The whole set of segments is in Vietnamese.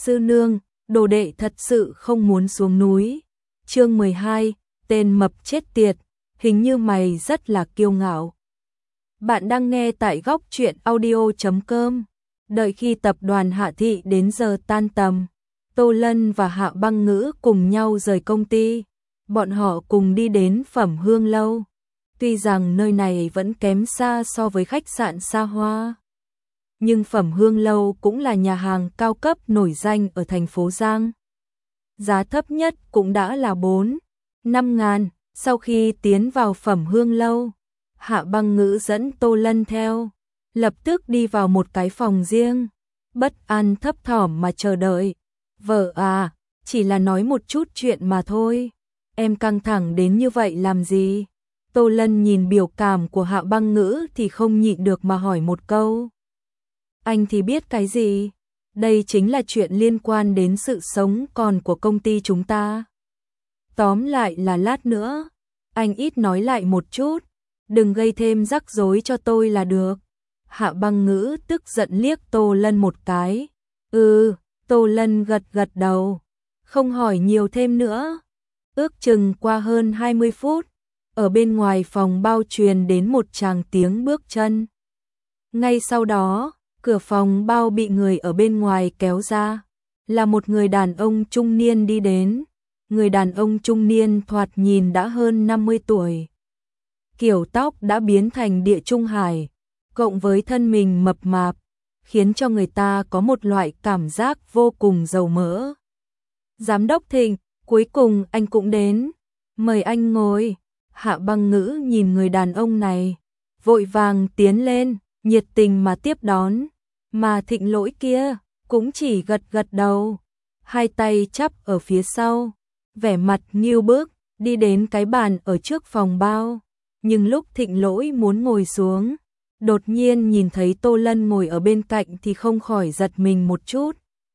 sư nương, đồ đệ thật sự không muốn xuống núi. Chương 12, tên mập chết tiệt, hình như mày rất là kiêu ngạo. Bạn đang nghe tại góc truyện audio.com. Đợi khi tập đoàn Hạ Thị đến giờ tan tầm, Tô Lân và Hạ Băng Ngữ cùng nhau rời công ty. Bọn họ cùng đi đến Phẩm Hương Lâu. Tuy rằng nơi này vẫn kém xa so với khách sạn xa hoa, nhưng Phẩm Hương Lâu cũng là nhà hàng cao cấp nổi danh ở thành phố Giang. Giá thấp nhất cũng đã là 4-5 ngàn. Sau khi tiến vào Phẩm Hương Lâu, Hạ Băng Ngữ dẫn Tô Lân theo, lập tức đi vào một cái phòng riêng, bất an thấp thỏm mà chờ đợi. Vợ à, chỉ là nói một chút chuyện mà thôi, em căng thẳng đến như vậy làm gì? Tô Lân nhìn biểu cảm của Hạ Băng Ngữ thì không nhịn được mà hỏi một câu. Anh thì biết cái gì? Đây chính là chuyện liên quan đến sự sống còn của công ty chúng ta. Tóm lại là lát nữa, anh ít nói lại một chút, đừng gây thêm rắc rối cho tôi là được. Hạ Băng Ngữ tức giận liếc Tô Lân một cái. Tô Lân gật gật đầu, không hỏi nhiều thêm nữa. Ước chừng qua hơn 20 phút, ở bên ngoài phòng bao truyền đến một tràng tiếng bước chân. Ngay sau đó, cửa phòng bao bị người ở bên ngoài kéo ra, là một người đàn ông trung niên đi đến. Người đàn ông trung niên thoạt nhìn đã hơn 50 tuổi. Kiểu tóc đã biến thành địa trung hải, cộng với thân mình mập mạp, khiến cho người ta có một loại cảm giác vô cùng dầu mỡ. Giám đốc Thịnh, cuối cùng anh cũng đến. Mời anh ngồi. Hạ Băng Ngữ nhìn người đàn ông này, vội vàng tiến lên, nhiệt tình mà tiếp đón. Mà Thịnh Lỗi kia cũng chỉ gật gật đầu, hai tay chắp ở phía sau, vẻ mặt nghiêu bức, đi đến cái bàn ở trước phòng bao. Nhưng lúc Thịnh Lỗi muốn ngồi xuống, đột nhiên nhìn thấy Tô Lân ngồi ở bên cạnh thì không khỏi giật mình một chút.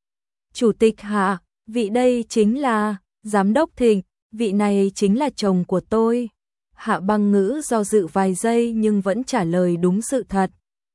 Chủ tịch Hạ, vị đây chính là Giám đốc Thịnh, vị này chính là chồng của tôi. Hạ Băng Ngữ do dự vài giây nhưng vẫn trả lời đúng sự thật.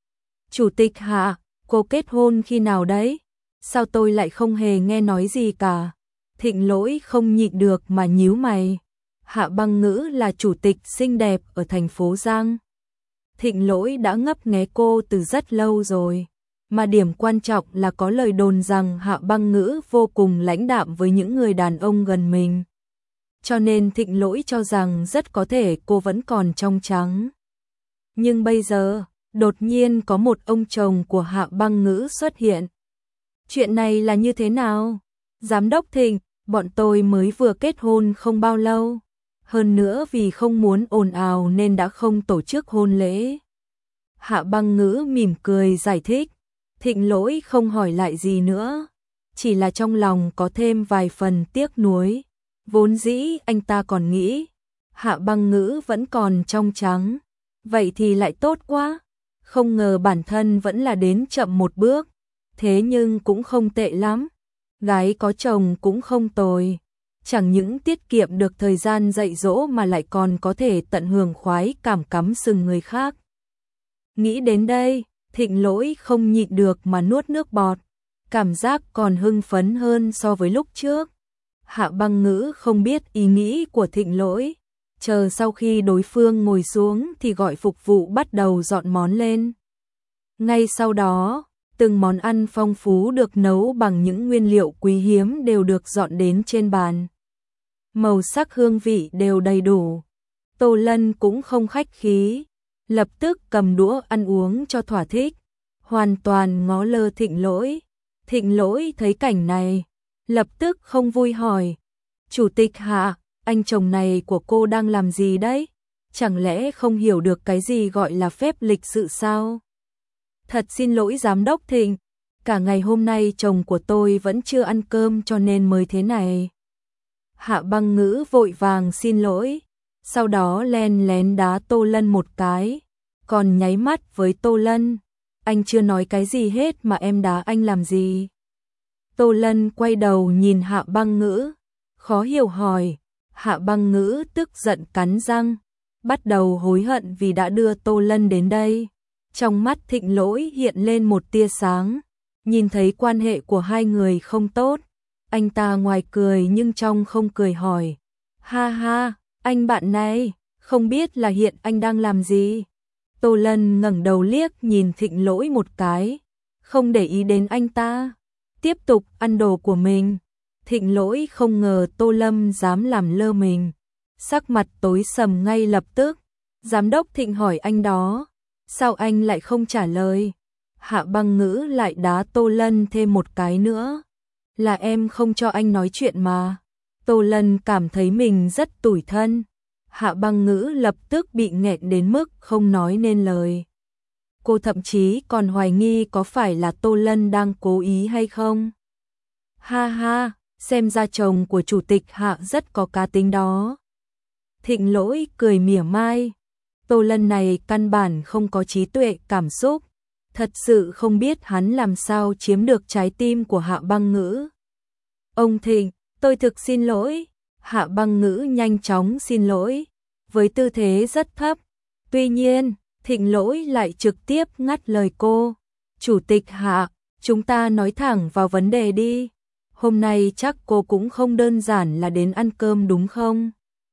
Chủ tịch Hạ, cô kết hôn khi nào đấy? Sao tôi lại không hề nghe nói gì cả? Thịnh Lỗi không nhịn được mà nhíu mày. Hạ Băng Ngữ là chủ tịch xinh đẹp ở thành phố Giang. Thịnh Lỗi đã ngấp nghé cô từ rất lâu rồi. Mà điểm quan trọng là có lời đồn rằng Hạ Băng Ngữ vô cùng lãnh đạm với những người đàn ông gần mình. Cho nên Thịnh Lỗi cho rằng rất có thể cô vẫn còn trong trắng. Nhưng bây giờ, đột nhiên có một ông chồng của Hạ Băng Ngữ xuất hiện. Chuyện này là như thế nào? Giám đốc Thịnh, bọn tôi mới vừa kết hôn không bao lâu. Hơn nữa vì không muốn ồn ào nên đã không tổ chức hôn lễ. Hạ Băng Ngữ mỉm cười giải thích. Thịnh Lỗi không hỏi lại gì nữa, chỉ là trong lòng có thêm vài phần tiếc nuối. Vốn dĩ anh ta còn nghĩ Hạ Băng Ngữ vẫn còn trong trắng, vậy thì lại tốt quá. Không ngờ bản thân vẫn là đến chậm một bước, thế nhưng cũng không tệ lắm. Gái có chồng cũng không tồi, chẳng những tiết kiệm được thời gian dạy dỗ mà lại còn có thể tận hưởng khoái cảm cắm sừng người khác. Nghĩ đến đây, Thịnh Lỗi không nhịn được mà nuốt nước bọt, cảm giác còn hưng phấn hơn so với lúc trước. Hạ Băng Ngữ không biết ý nghĩ của Thịnh Lỗi, chờ sau khi đối phương ngồi xuống thì gọi phục vụ bắt đầu dọn món lên. Ngay sau đó, từng món ăn phong phú được nấu bằng những nguyên liệu quý hiếm đều được dọn đến trên bàn. Màu sắc hương vị đều đầy đủ. Tô Lân cũng không khách khí, lập tức cầm đũa ăn uống cho thỏa thích, hoàn toàn ngó lơ Thịnh Lỗi. Thịnh Lỗi thấy cảnh này, lập tức không vui hỏi. Chủ tịch Hạ, anh chồng này của cô đang làm gì đấy? Chẳng lẽ không hiểu được cái gì gọi là phép lịch sự sao? Thật xin lỗi Giám đốc Thịnh, cả ngày hôm nay chồng của tôi vẫn chưa ăn cơm cho nên mới thế này. Hạ Băng Ngữ vội vàng xin lỗi, sau đó len lén đá Tô Lân một cái, còn nháy mắt với Tô Lân. Anh chưa nói cái gì hết mà em đá anh làm gì? Tô Lân quay đầu nhìn Hạ Băng Ngữ, khó hiểu hỏi. Hạ Băng Ngữ tức giận cắn răng, bắt đầu hối hận vì đã đưa Tô Lân đến đây. Trong mắt Thịnh Lỗi hiện lên một tia sáng, Nhìn thấy quan hệ của hai người không tốt, anh ta ngoài cười nhưng trong không cười hỏi. Ha ha, anh bạn này, không biết là hiện anh đang làm gì? Tô Lân ngẩng đầu liếc nhìn Thịnh Lỗi một cái, không để ý đến anh ta, tiếp tục ăn đồ của mình. Thịnh Lỗi không ngờ Tô Lâm dám làm lơ mình, sắc mặt tối sầm ngay lập tức. Giám đốc Thịnh hỏi anh đó, sao anh lại không trả lời? Hạ Băng Ngữ lại đá Tô Lân thêm một cái nữa. Là em không cho anh nói chuyện mà. Tô Lân cảm thấy mình rất tủi thân. Hạ Băng Ngữ lập tức bị nghẹn đến mức không nói nên lời. Cô thậm chí còn hoài nghi có phải là Tô Lân đang cố ý hay không. Ha ha, xem ra chồng của chủ tịch Hạ rất có cá tính đó. Thịnh Lỗi cười mỉa mai. Tô Lân này căn bản không có trí tuệ cảm xúc. Thật sự không biết hắn làm sao chiếm được trái tim của Hạ Băng Ngữ. Ông Thịnh, tôi thực xin lỗi. Hạ Băng Ngữ nhanh chóng xin lỗi, với tư thế rất thấp. Tuy nhiên, Thịnh Lỗi lại trực tiếp ngắt lời cô. Chủ tịch Hạ, chúng ta nói thẳng vào vấn đề đi. Hôm nay chắc cô cũng không đơn giản là đến ăn cơm đúng không?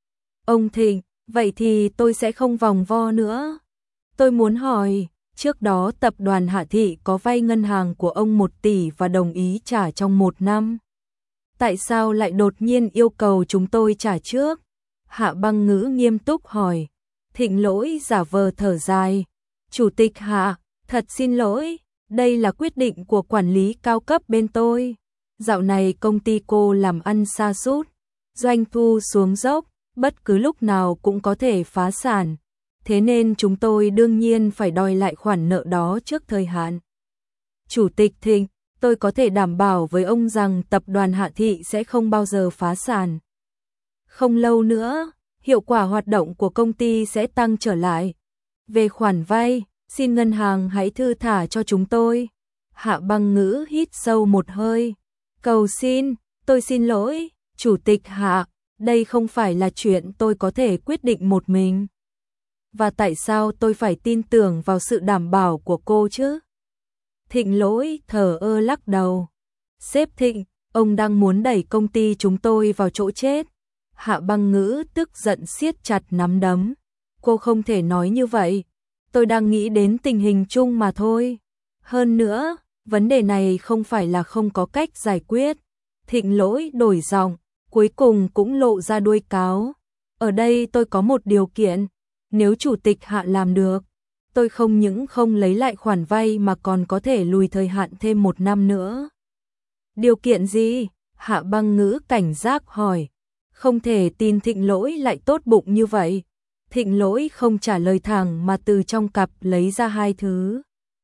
Ông Thịnh, vậy thì tôi sẽ không vòng vo nữa. Tôi muốn hỏi, trước đó tập đoàn Hạ Thị có vay ngân hàng của ông 1 tỷ và đồng ý trả trong 1 năm. Tại sao lại đột nhiên yêu cầu chúng tôi trả trước? Hạ Băng Ngữ nghiêm túc hỏi. Thịnh Lỗi giả vờ thở dài. Chủ tịch Hạ, thật xin lỗi, đây là quyết định của quản lý cao cấp bên tôi. Dạo này công ty cô làm ăn sa sút, doanh thu xuống dốc, bất cứ lúc nào cũng có thể phá sản. Thế nên chúng tôi đương nhiên phải đòi lại khoản nợ đó trước thời hạn. Chủ tịch Thịnh, tôi có thể đảm bảo với ông rằng tập đoàn Hạ Thị sẽ không bao giờ phá sản. Không lâu nữa, hiệu quả hoạt động của công ty sẽ tăng trở lại. Về khoản vay, xin ngân hàng hãy thư thả cho chúng tôi. Hạ Băng Ngữ hít sâu một hơi. Cầu xin, tôi xin lỗi, Chủ tịch Hạ, đây không phải là chuyện tôi có thể quyết định một mình. Và tại sao tôi phải tin tưởng vào sự đảm bảo của cô chứ? Thịnh Lỗi thờ ơ lắc đầu. Sếp Thịnh, ông đang muốn đẩy công ty chúng tôi vào chỗ chết. Hạ Băng Ngữ tức giận siết chặt nắm đấm. Cô không thể nói như vậy. Tôi đang nghĩ đến tình hình chung mà thôi. Hơn nữa, vấn đề này không phải là không có cách giải quyết. Thịnh Lỗi đổi giọng, cuối cùng cũng lộ ra đuôi cáo. Ở đây tôi có một điều kiện. Nếu chủ tịch Hạ làm được, tôi không những không lấy lại khoản vay mà còn có thể lùi thời hạn thêm 1 năm nữa. Điều kiện gì? Hạ Băng Ngữ cảnh giác hỏi. Không thể tin Thịnh Lỗi lại tốt bụng như vậy. Thịnh Lỗi không trả lời thẳng mà từ trong cặp lấy ra 2 thứ.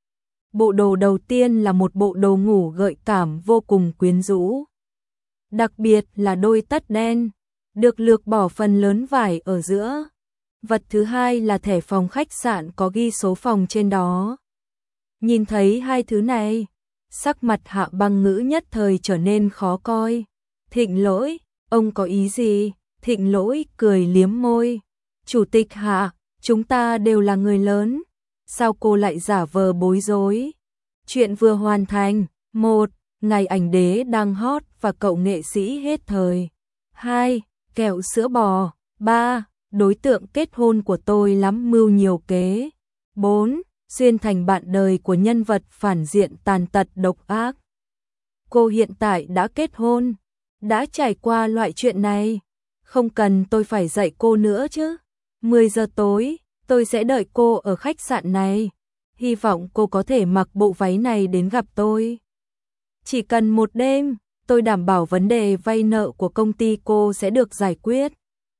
Bộ đồ đầu tiên là một bộ đồ ngủ gợi cảm vô cùng quyến rũ. Đặc biệt là đôi tất đen, được lược bỏ phần lớn vải ở giữa. Vật thứ hai là thẻ phòng khách sạn có ghi số phòng trên đó. Nhìn thấy 2 thứ này, sắc mặt Hạ Băng Ngữ nhất thời trở nên khó coi. Thịnh Lỗi, ông có ý gì? Thịnh Lỗi cười liếm môi. Chủ tịch Hạ, chúng ta đều là người lớn. Sao cô lại giả vờ bối rối? Chuyện vừa hoàn thành. 1. Ngày ảnh đế đang hot và cậu nghệ sĩ hết thời. 2. Kẹo sữa bò. 3. Đối tượng kết hôn của tôi lắm mưu nhiều kế. 4. Xuyên thành bạn đời của nhân vật phản diện tàn tật độc ác. Cô hiện tại đã kết hôn, đã trải qua loại chuyện này. Không cần tôi phải dạy cô nữa chứ. 10 giờ tối, tôi sẽ đợi cô ở khách sạn này. Hy vọng cô có thể mặc bộ váy này đến gặp tôi. Chỉ cần 1 đêm, tôi đảm bảo vấn đề vay nợ của công ty cô sẽ được giải quyết.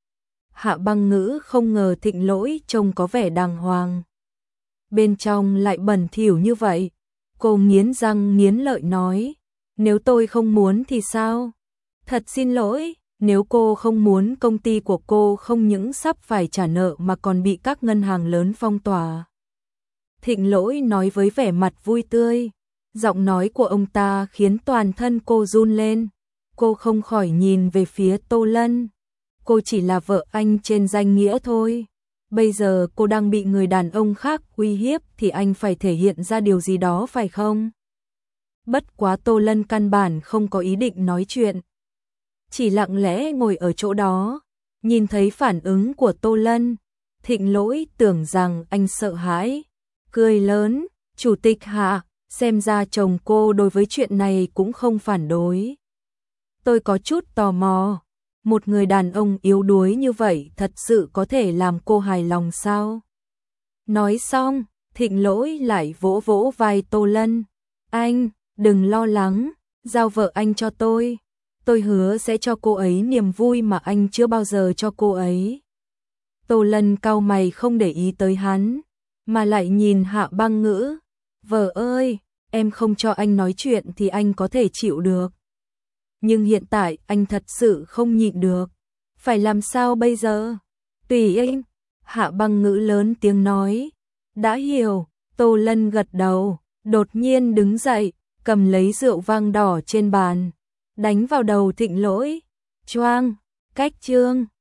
Hạ Băng Ngữ không ngờ Thịnh Lỗi trông có vẻ đàng hoàng. Bên trong lại bẩn thỉu như vậy. Cô nghiến răng nghiến lợi nói. Nếu tôi không muốn thì sao? Thật xin lỗi, nếu cô không muốn công ty của cô không những sắp phải trả nợ mà còn bị các ngân hàng lớn phong tỏa. Thịnh Lỗi nói với vẻ mặt vui tươi. Giọng nói của ông ta khiến toàn thân cô run lên. Cô không khỏi nhìn về phía Tô Lân. Cô chỉ là vợ anh trên danh nghĩa thôi. Bây giờ cô đang bị người đàn ông khác uy hiếp thì anh phải thể hiện ra điều gì đó phải không? bất quá Tô Lân căn bản không có ý định nói chuyện. Chỉ lặng lẽ ngồi ở chỗ đó, nhìn thấy phản ứng của Tô Lân, Thịnh Lỗi tưởng rằng anh sợ hãi, cười lớn, Chủ tịch Hạ, xem ra chồng cô đối với chuyện này cũng không phản đối. Tôi có chút tò mò, một người đàn ông yếu đuối như vậy thật sự có thể làm cô hài lòng sao? Nói xong, Thịnh Lỗi lại vỗ vỗ vai Tô Lân. Anh, đừng lo lắng, giao vợ anh cho tôi. Tôi hứa sẽ cho cô ấy niềm vui mà anh chưa bao giờ cho cô ấy. Tô Lân cau mày không để ý tới hắn, mà lại nhìn Hạ Băng Ngữ. Vợ ơi, em không cho anh nói chuyện thì anh có thể chịu được. Nhưng hiện tại anh thật sự không nhịn được. Phải làm sao bây giờ? Tùy anh. Hạ Băng Ngữ lớn tiếng nói. Đã hiểu, Tô Lân gật đầu, đột nhiên đứng dậy, cầm lấy rượu vang đỏ trên bàn, đánh vào đầu Thịnh Lỗi. Choang, cách chương.